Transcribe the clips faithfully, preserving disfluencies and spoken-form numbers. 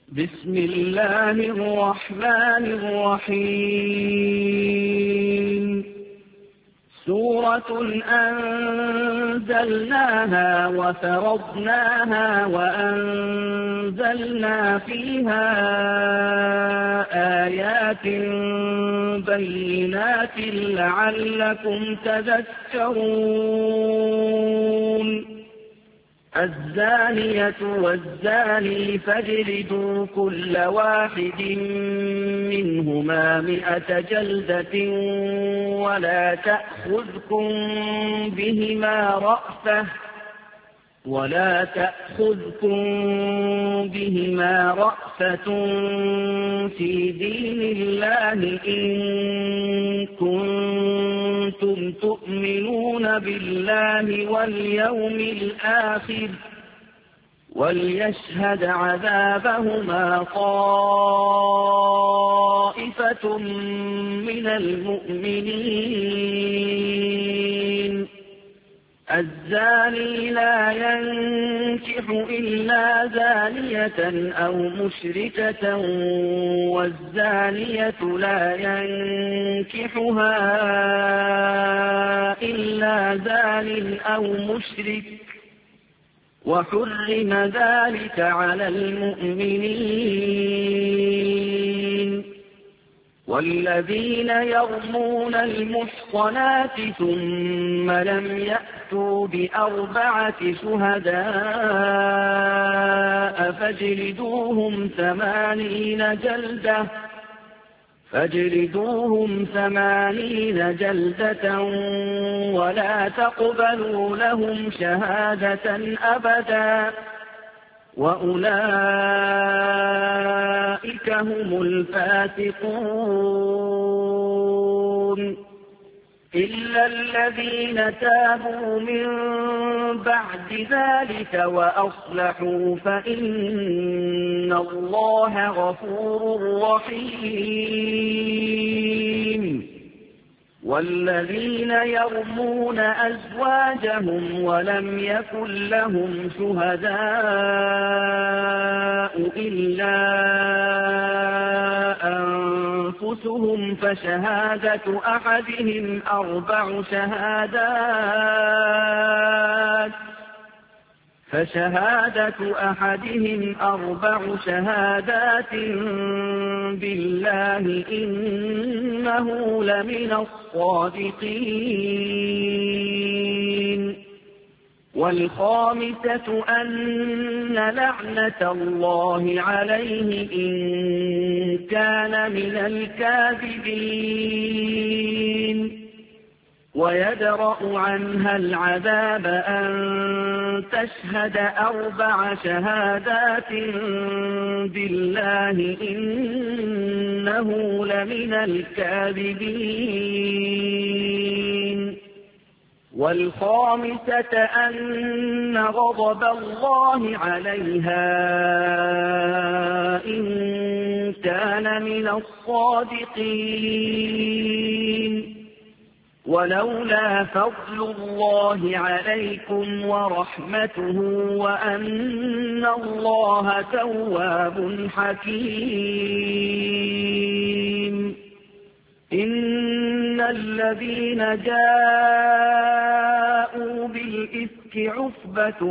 بسم الله الرحمن الرحيم سورة أنزلناها وفرضناها وأنزلنا فيها آيات بينات لعلكم تذكرون الزانية والزاني فاجلدوا كل واحد منهما مئة جلدة ولا تأخذكم بهما رأفة ولا تأخذكم بهما رأفة في دين الله إن كنتم تؤمنون بالله واليوم الآخر وليشهد عذابهما طائفة من المؤمنين الزاني لا ينكح إلا زانية أو مشركة والزانية لا ينكحها إلا زان أو مشرك وحرم ذلك على المؤمنين والذين يرمون المحصنات ثم لم يأتوا بأربعة شهداء فاجلدوهم ثمانين جلدة فاجلدوهم ثمانين جلدة ولا تقبلوا لهم شهادة أبدا وأولئك هم الفاسقون إلا الذين تابوا من بعد ذلك وأصلحوا فإن الله غفور رحيم والذين يرمون أزواجهم ولم يكن لهم شهداء إلا أنفسهم فشهادة أحدهم أربع شهادات فشهادة أحدهم أربع شهادات بالله إنه لمن الصادقين والخامسة أن لعنة الله عليه إن كان من الكاذبين ويدرأ عنها العذاب أن تشهد أربع شهادات بالله إنه لمن الكاذبين والخامسة أن غضب الله عليها إن كان من الصادقين ولولا فضل الله عليكم ورحمته وأن الله تواب حكيم إن الذين جاءوا بالإفك عصبة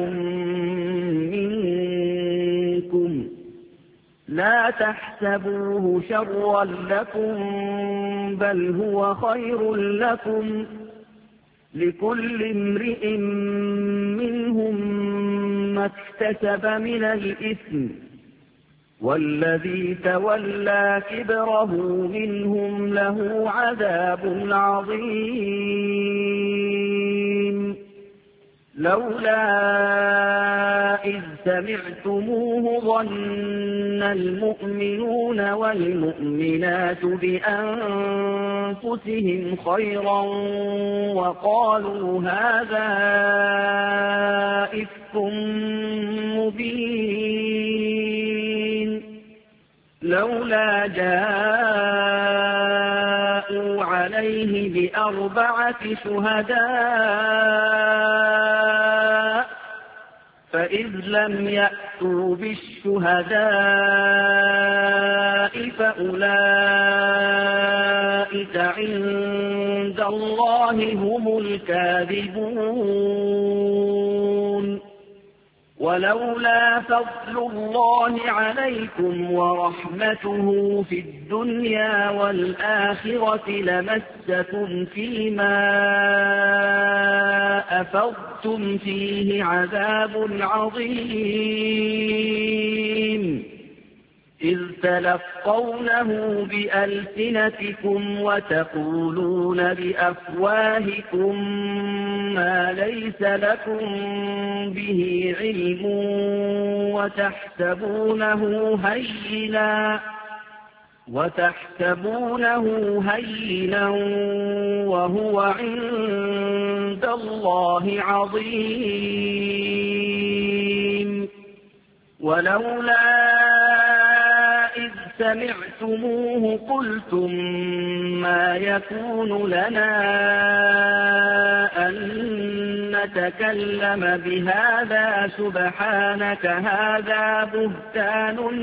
منكم لا تحسبوه شرا لكم بل هو خير لكم لكل امرئ منهم ما اكتسب من الإثم والذي تولى كبره منهم له عذاب عظيم لولا إذ سمعتموه ظن المؤمنون والمؤمنات بأنفسهم خيرا وقالوا هذا إفك مبين لولا جاءوا عليه بأربعة شهداء فإذ لم يأتوا بالشهداء أولئك عند الله هم الكاذبون ولولا فضل الله عليكم ورحمته في الدنيا والآخرة لمسكم فيما أفضتم فيه عذاب عظيم إذ تلقونه بألسنتكم وتقولون بأفواهكم ما ليس لكم به علم وتحسبونه هينا وتحسبونه هينا وهو عند الله عظيم ولولا إذ سمعتموه قلتم ما يكون لنا أن نتكلم بهذا سبحانك هذا بهتان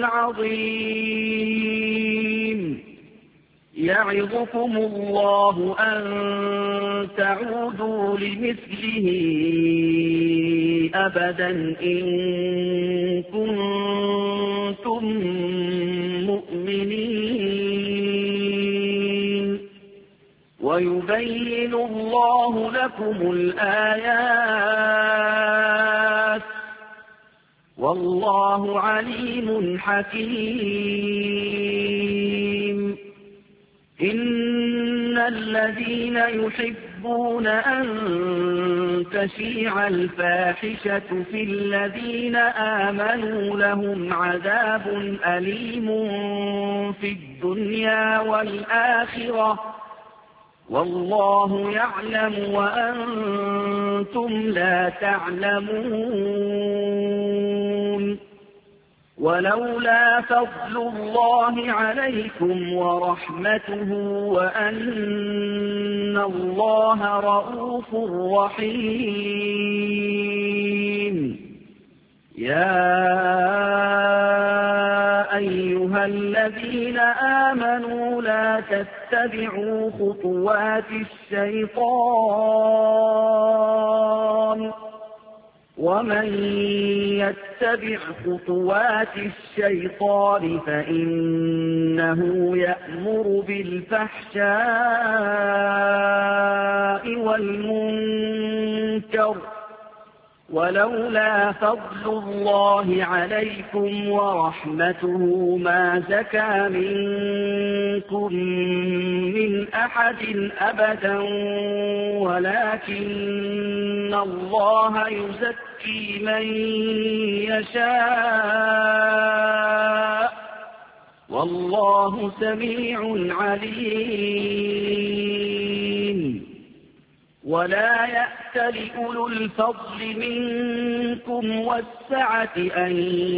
عظيم يعظكم الله أن تعودوا لمثله أبدا إن كنتم مؤمنين ويبين الله لكم الآيات والله عليم حكيم إن الذين يحبون أن تشيع الفاحشة في الذين آمنوا لهم عذاب أليم في الدنيا والآخرة والله يعلم وأنتم لا تعلمون ولولا فضل الله عليكم ورحمته وأن الله رءوف رحيم يا أيها الذين آمنوا لا تتبعوا خطوات الشيطان ومن يتبع خطوات الشيطان فإنه يأمر بالفحشاء والمنكر ولولا فضل الله عليكم ورحمته ما زكى منكم من أحد أبدا ولكن الله يزكي من يشاء والله سميع عليم ولا يأتل أولو الفضل منكم والسعة أن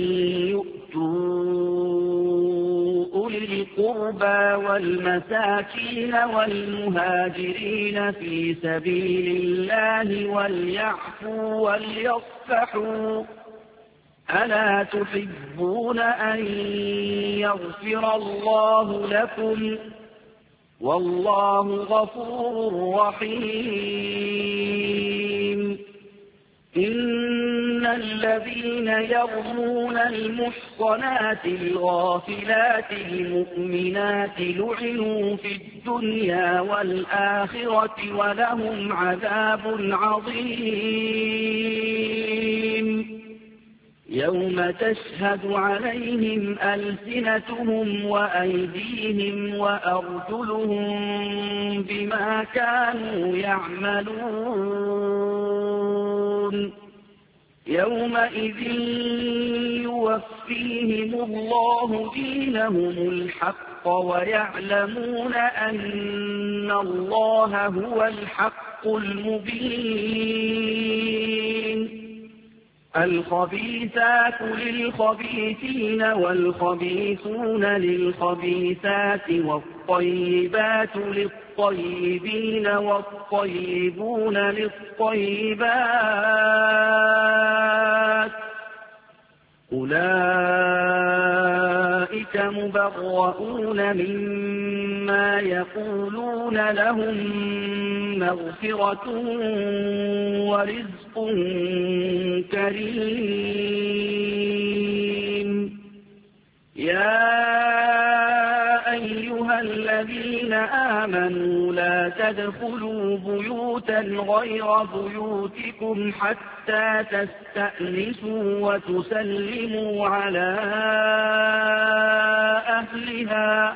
يؤتوا أولي القربى والمساكين والمهاجرين في سبيل الله وليعفوا وليصفحوا ألا تحبون أن يغفر الله لكم والله غفور رحيم إن الذين يرمون المحصنات الغافلات المؤمنات لعنوا في الدنيا والآخرة ولهم عذاب عظيم يوم تشهد عليهم ألسنتهم وأيديهم وأرجلهم بما كانوا يعملون يومئذ يوفيهم الله دينهم الحق ويعلمون أن الله هو الحق المبين الخبيثات للخبيثين والخبيثون للخبيثات والطيبات للطيبين والطيبون للطيبات أولئك أولئك مبرؤون مما يقولون لهم مغفرة ورزق كريم يا أيها الذين آمنوا لا تدخلوا بيوتا غير بيوتكم حتى تستأنسوا وتسلموا على أهلها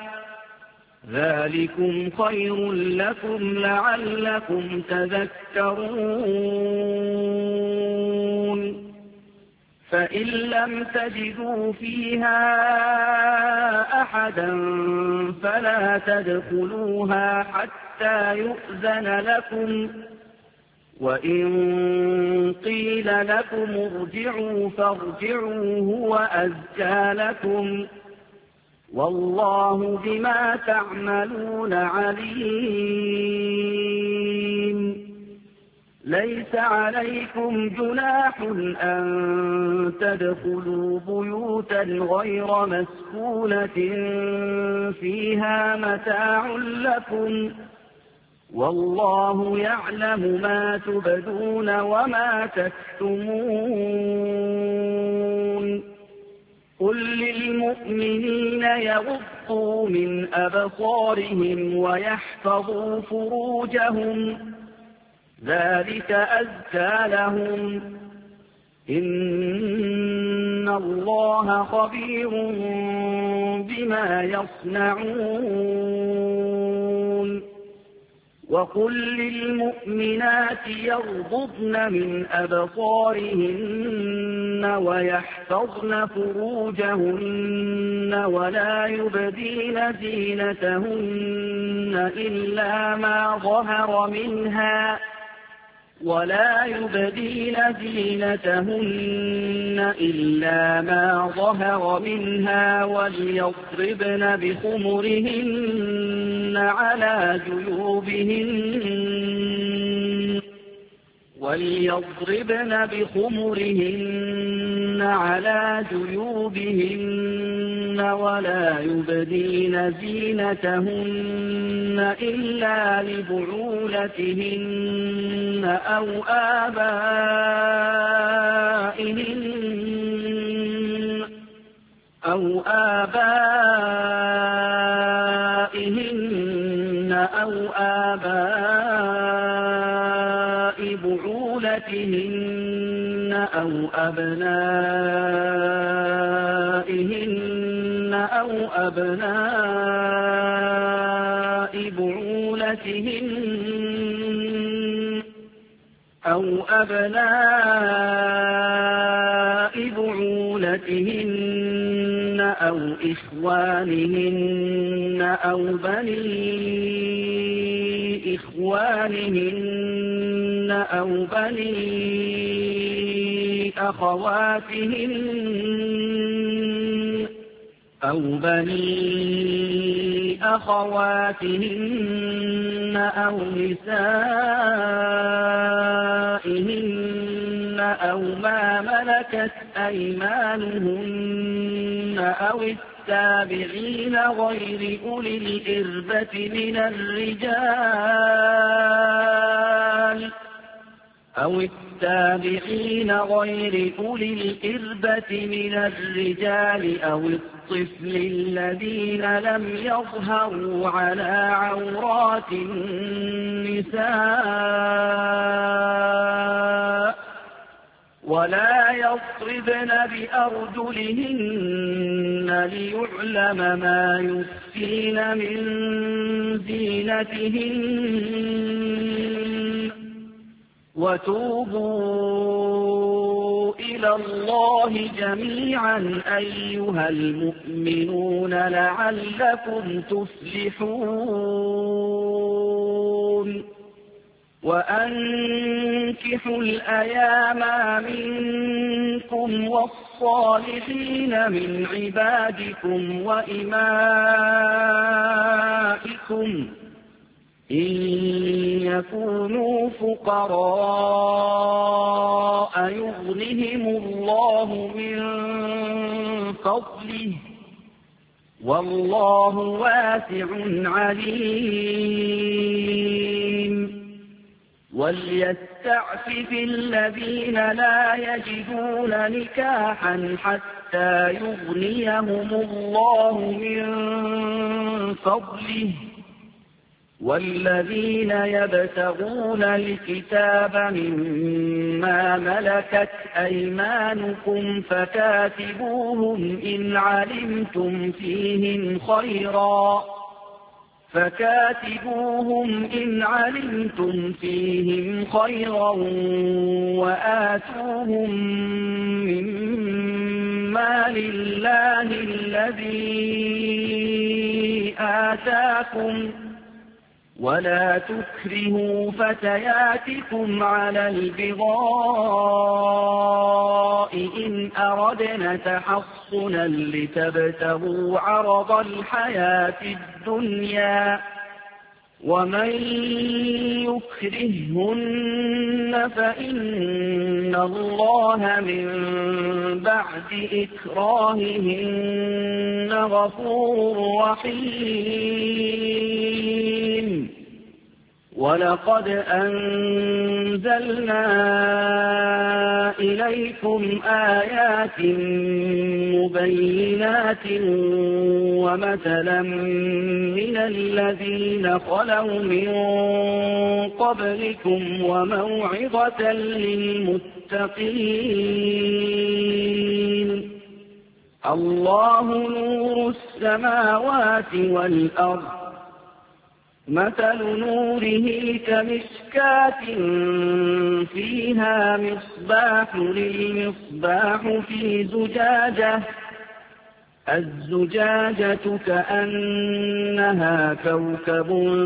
ذلكم خير لكم لعلكم تذكرون فإن لم تجدوا فيها أحدا فلا تدخلوها حتى يؤذن لكم وإن قيل لكم ارجعوا فارجعوا هو أزكى لكم والله بما تعملون عليم ليس عليكم جناح أن تدخلوا بيوتا غير مسكونة فيها متاع لكم والله يعلم ما تبدون وما تكتمون قل للمؤمنين يغضوا من أبصارهم ويحفظوا فروجهم ذلك أزكى لهم إن الله خبير بما يصنعون وقل للمؤمنات يغضضن من أبصارهن ويحفظن فروجهن ولا يبدين زينتهن إلا ما ظهر منها ولا يبدين زينتهن إلا ما ظهر منها وليضربن بخمرهن على جيوبهن وليضربن بخمرهن على جيوبهن ولا يبدين زينتهن إلا لبعولتهن أو آبائهن أو آبائهن أو آباء بعولتهن أو أبنائهن أو أبناء بعولتهن أو أبناء بعولتهن أو إخوانهن أو بني إخوانهن أو بني أخواتهن أو بني أخواتهن أو نسائهن أو ما ملكت أيمانهن أو التابعين غير أولي الإربة من الرجال أو التابعين غير أولي الإربة من الرجال أو الطفل الذين لم يظهروا على عورات النساء ولا يضربن بأرجلهن ليعلم ما يخفين من زينتهن وتوبوا إلى الله جميعا أيها المؤمنون لعلكم تفلحون وأنكحوا الأيام منكم والصالحين من عبادكم وإمائكم إن يكونوا فقراء يغنهم الله من فضله والله واسع عليم. وليستعفف الذين لا يجدون نكاحا حتى يغنيهم الله من فضله، والذين يبتغون الكتاب مما ملكت أيمانكم فكاتبوهم إن علمتم فيهم خيرا فكاتبوهم إن علمتم فيهم خيرا وآتوهم مما لله الذي آتاكم، ولا تكرهوا فتياتكم على البغاء إن أردنا تحصنا لتبتغوا عرض الحياة الدنيا، ومن يكرههن فإن الله من بعد إكراههن غفور رحيم. ولقد أنزلنا إليكم آيات مبينات ومثلا من الذين خلوا من قبلكم وموعظة للمتقين. الله نور السماوات والأرض، مثل نوره كمشكاة فيها مصباح للمصباح في زجاجة، الزجاجة كأنها كوكب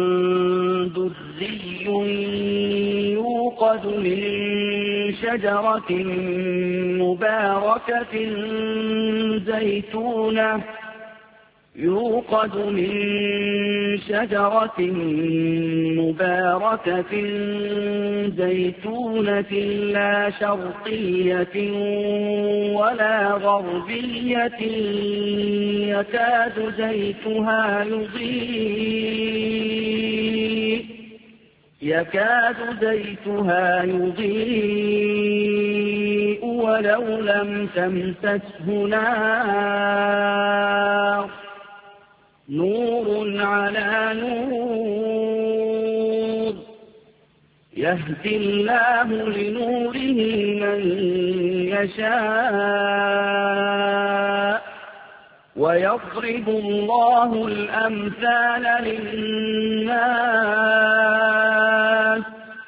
دري يوقد من شجرة مباركة زيتونة يوقد من شجرة مباركة زيتونة لا شرقية ولا غربية يكاد زيتها يضيء يكاد زيتها يضيء ولو لم تمسسه نار، نور على نور، يهدي الله لنوره من يشاء، ويضرب الله الأمثال للناس،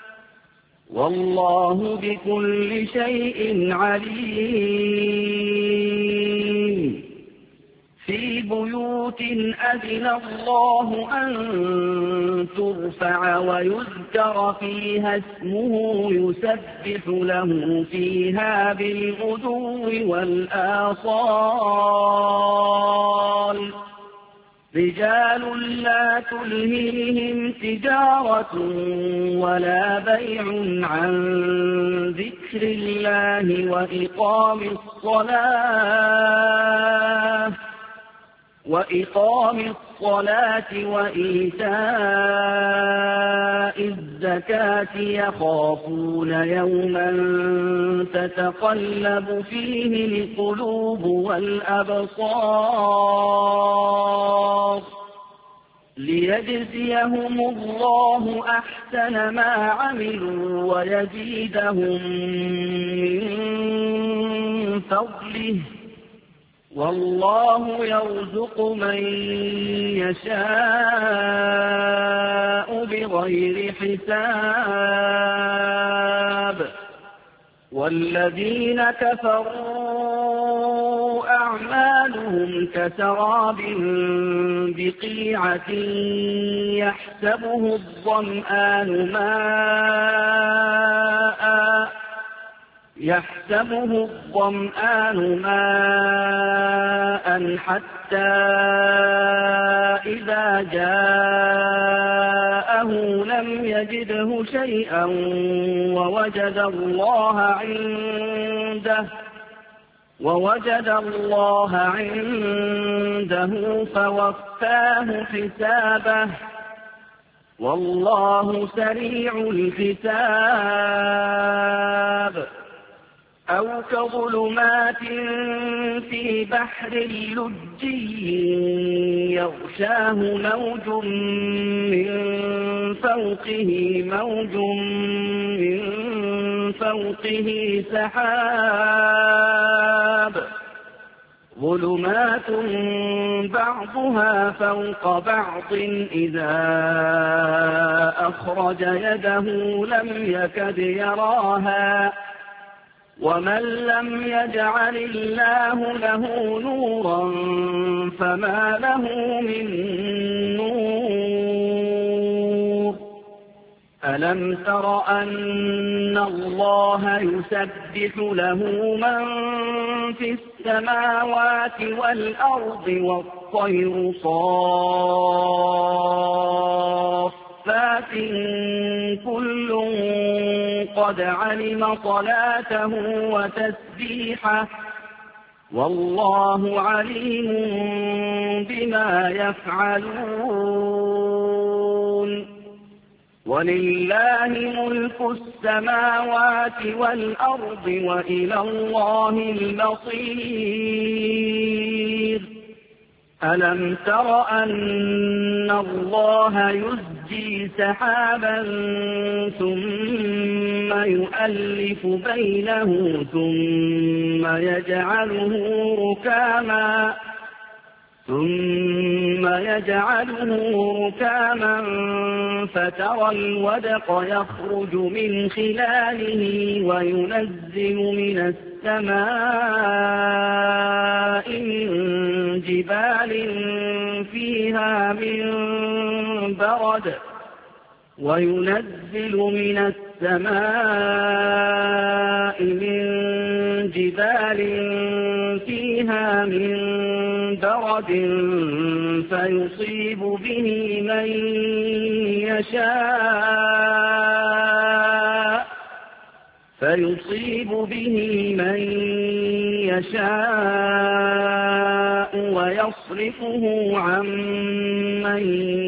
والله بكل شيء عليم. في بيوت أذن الله أن ترفع ويذكر فيها اسمه يسبح له فيها بالغدو والآصال، رجال لا تلهيهم تجارة ولا بيع عن ذكر الله وإقام الصلاة وإقام الصلاة وإيتاء الزكاة يخافون يوما تتقلب فيه القلوب والأبصار، ليجزيهم الله أحسن ما عملوا ويزيدهم من فضله، والله يرزق من يشاء بغير حساب. والذين كفروا أعمالهم كسراب بقيعة يحسبه الظمآن ماء يحسبه الظمآن ماء حتى إذا جاءه لم يجده شيئا ووجد الله عنده ووجد الله عنده فوفاه حسابه والله سريع الحساب أو كظلمات في بحر لجي يغشاه موج من فوقه موج من فوقه سحاب ظلمات بعضها فوق بعض إذا أخرج يده لم يكد يراها ومن لم يجعل الله له نورا فما له من نور ألم تر أن الله يسبح له من في السماوات والأرض والطير صافات كل قد علم صلاته وتسبيحه والله عليم بما يفعلون ولله ملك السماوات والأرض وإلى الله المصير ألم تر أن الله يزجي سحابا ثم يؤلف بينه ثم يجعله ركاما ثم يجعله ركاما فترى الودق يخرج من خلاله وينزل من السماء من جبال فيها من برد وينزل من السماء من جبال فيها من برد فيصيب به من يشاء فيصيب به من يشاء ويصرفه عن من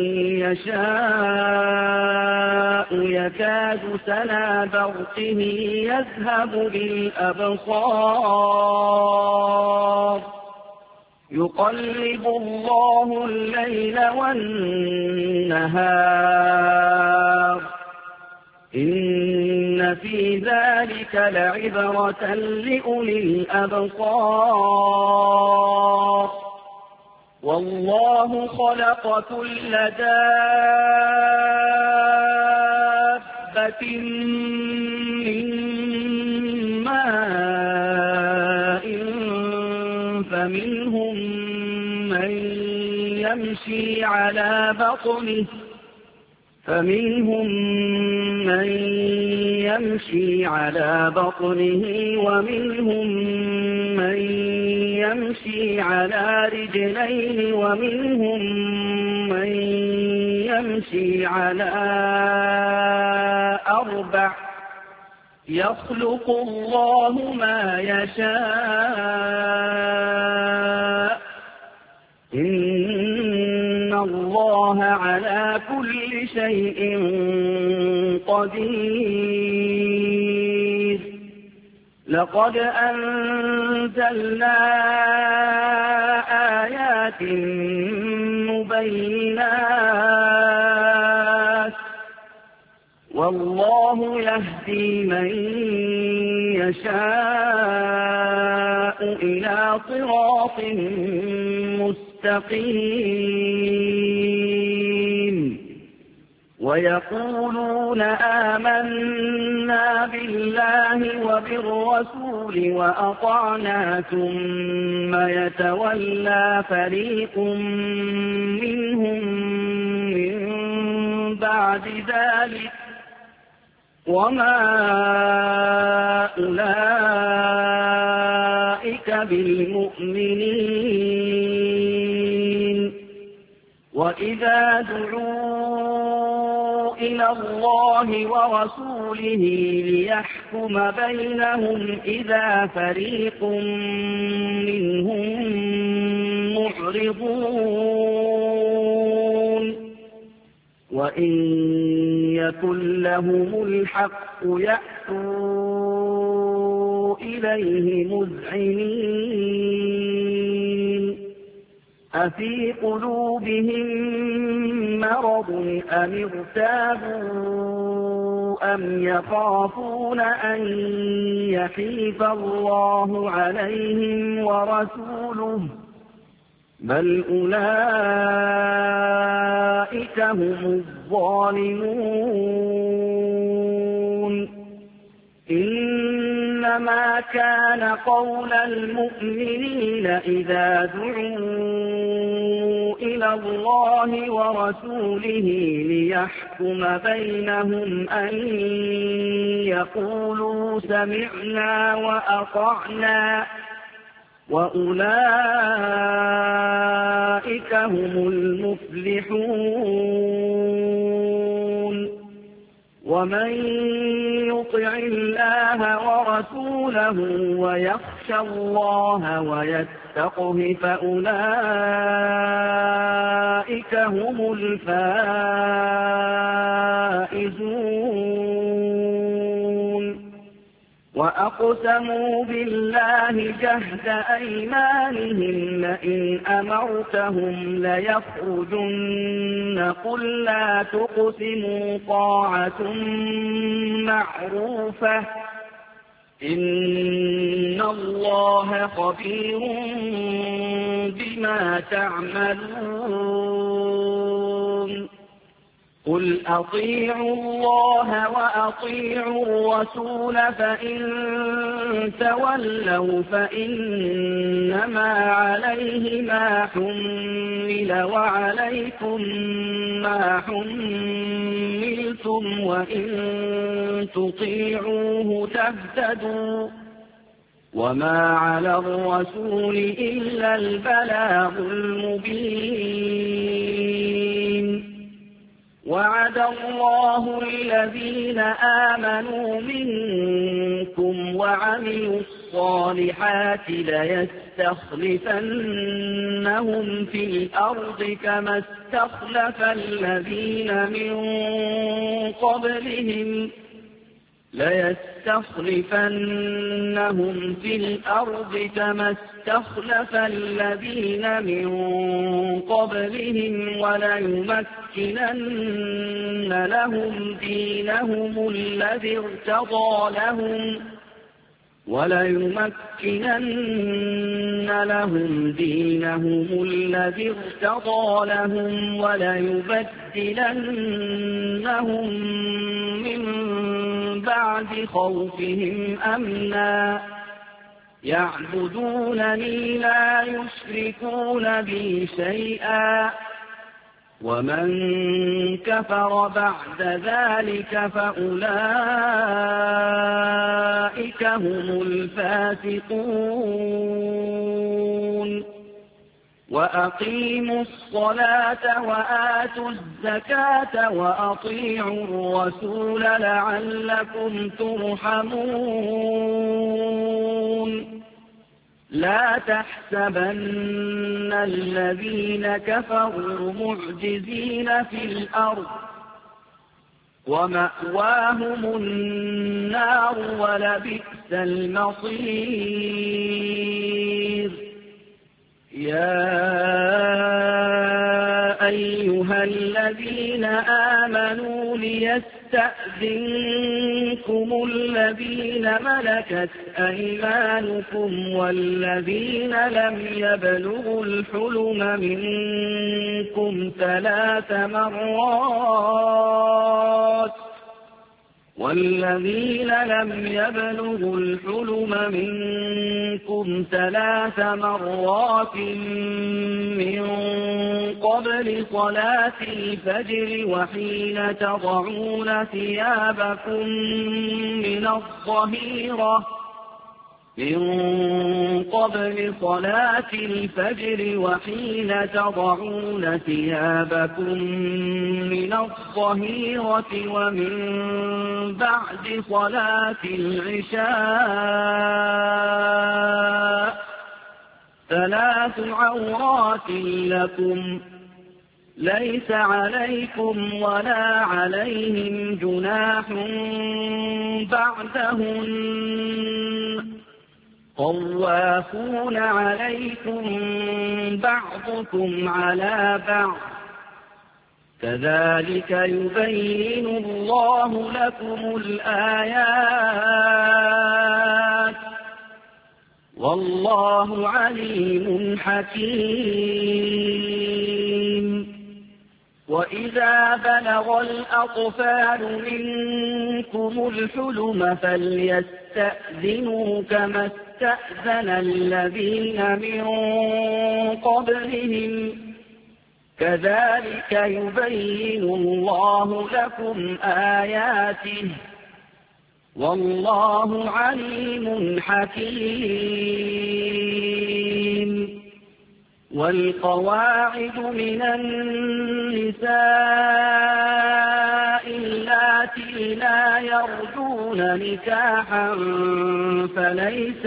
يشاء يكاد سنا برقه يذهب بالأبصار يقلب الله الليل والنهار إن في ذلك لعبرة لأولي الأبصار والله خلق كل دابة من ماء فمنهم من يمشي على بطنه فمنهم من يمشي على بطنه ومنهم من يمشي على رجلين ومنهم من يمشي على أربع يخلق الله ما يشاء إن الله على كل شيء قدير لقد أنزلنا آيات مبينات والله يهدي من يشاء إلى صراط مستقيم ويقولون آمنا بالله وبالرسول وأطعنا ثم يتولى فريق منهم من بعد ذلك وما أولئك بالمؤمنين وإذا دعوا إلى الله ورسوله ليحكم بينهم إذا فريق منهم معرضون وإن يكن لهم الحق يأتوا إليه مذعنين أفي قلوبهم مرض أم ارتابوا أم يخافون أن يحيف الله عليهم ورسوله بل أولئك هم الظالمون إنما كان قول المؤمنين إذا دعوا إلى الله ورسوله ليحكم بينهم أن يقولوا سمعنا وأطعنا وأولئك هم المفلحون ومن يطع الله ورسوله ويخشى الله ويتقه فأولئك هم الفائزون وأقسموا بالله جهد أيمانهم لئن أمرتهم ليخرجن قل لا تقسموا طاعة معروفة إن الله خبير بما تعملون قل أطيعوا الله وأطيعوا الرسول فإن تولوا فإنما عليه ما حمل وعليكم ما حملتم وإن تطيعوه تهتدوا وما على الرسول إلا البلاغ المبين وعد الله الذين آمنوا منكم وعملوا الصالحات ليستخلفنهم في الأرض كما استخلف الذين من قبلهم ليستخلفنهم في الأرض كما استخلف الذين من قبلهم وليمكنن لهم دينهم الذي ارتضى لهم وليمكنن لهم دينهم الذي ارتضى لهم وليبدلنهم من بعد خوفهم أمنا يعبدونني لا يشركون بي شيئا ومن كفر بعد ذلك فأولئك هم الفاسقون وأقيموا الصلاة وآتوا الزكاة وأطيعوا الرسول لعلكم ترحمون لا تحسبن الذين كفروا معجزين في الأرض ومأواهم النار ولبئس المصير يا أيها الذين آمنوا ليستأذنكم الذين ملكت أيمانكم والذين لم يبلغوا الحلم منكم ثلاث مرات والذين لم يبلغوا الحلم منكم ثلاث مرات من قبل صلاة الفجر وحين تضعون ثيابكم من الظهيرة من قبل صلاة الفجر وحين تضعون ثيابكم من الظهيرة ومن بعد صلاة العشاء ثلاث عورات لكم ليس عليكم ولا عليهم جناح بعدهن طوافون عليكم بعضكم على بعض كذلك يبين الله لكم الآيات والله عليم حكيم. وإذا بلغ الأطفال منكم الحلم فليستأذنوا كما استأذن الذين من قبلهم كذلك يبين الله لكم آياته والله عليم حكيم. والقواعد من النساء اللاتي لا يرجون نكاحا فليس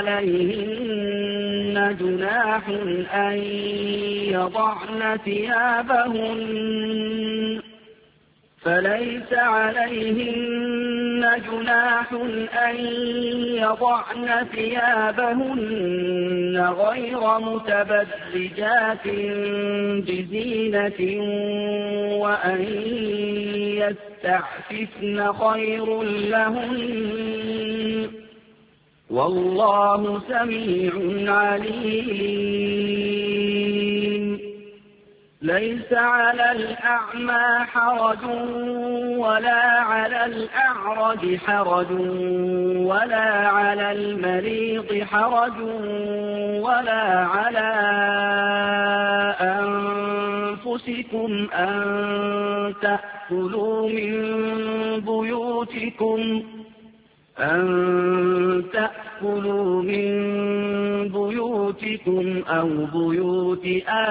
عليهن جناح أن يضعن ثيابهن فليس عليهن جناح أن يضعن ثيابهن غير متبرجات بزينة وأن يستعففن خير لهن والله سميع عليم. ليس على الأعمى حرج ولا على الأعرج حرج ولا على المريض حرج ولا على أنفسكم أن تأكلوا من بيوتكم أن تأكلوا من بيوتكم أو بيوت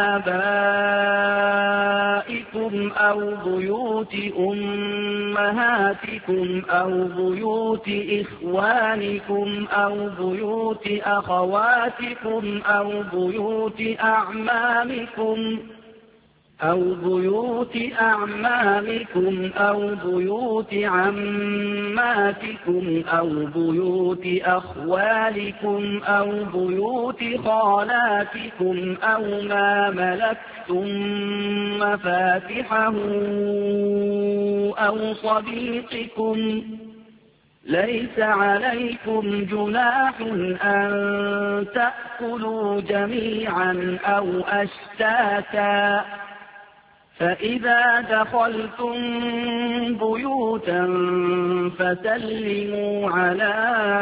آبائكم أو بيوت أمهاتكم أو بيوت إخوانكم أو بيوت أخواتكم أو بيوت أعمامكم أو بيوت أعمامكم أو بيوت عماتكم أو بيوت أخوالكم أو بيوت خالاتكم أو ما ملكتم مفاتحه أو صديقكم ليس عليكم جناح أن تأكلوا جميعا أو أشتاتا فإذا دخلتم بيوتا فسلموا على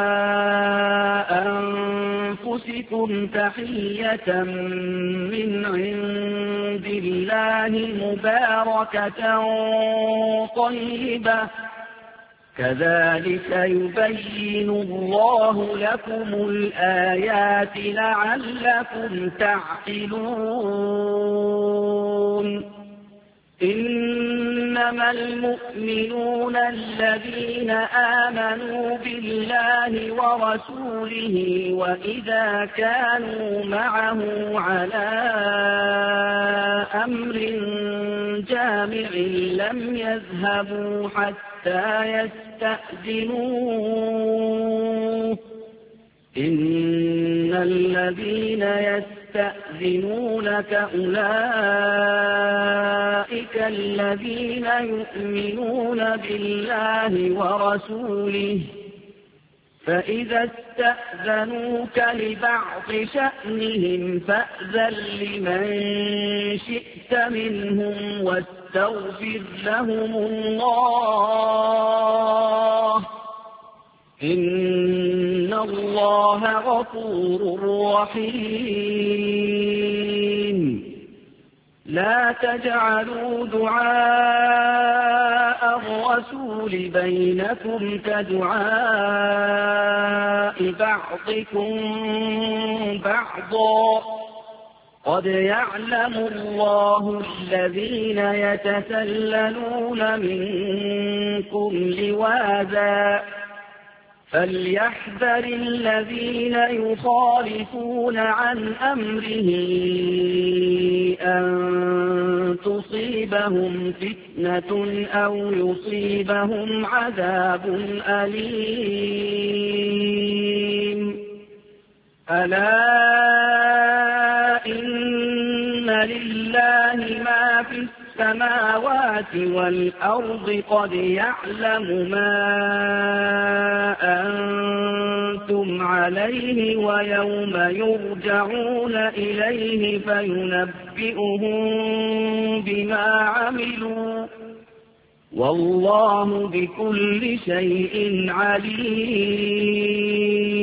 أنفسكم تحية من عند الله مباركة طيبة كذلك يبين الله لكم الآيات لعلكم تعقلون. إنما المؤمنون الذين آمنوا بالله ورسوله وإذا كانوا معه على أمر جامع لم يذهبوا حتى يستأذنوه إن الذين يستأذنونك أولئك الذين يؤمنون بالله ورسوله فإذا استأذنوك لبعض شأنهم فأذن لمن شئت منهم واستغفر لهم الله إن الله غفور رحيم. لا تجعلوا دعاء الرسول بينكم كدعاء بعضكم بعضا قد يعلم الله الذين يتسللون منكم لواذا فليحذر الذين يخالفون عن أمره أن تصيبهم فتنة أو يصيبهم عذاب أليم ألا إن لله ما في السماوات والأرض قد يعلم ما أنتم عليه ويوم يرجعون إليه فينبئهم بما عملوا والله بكل شيء عليم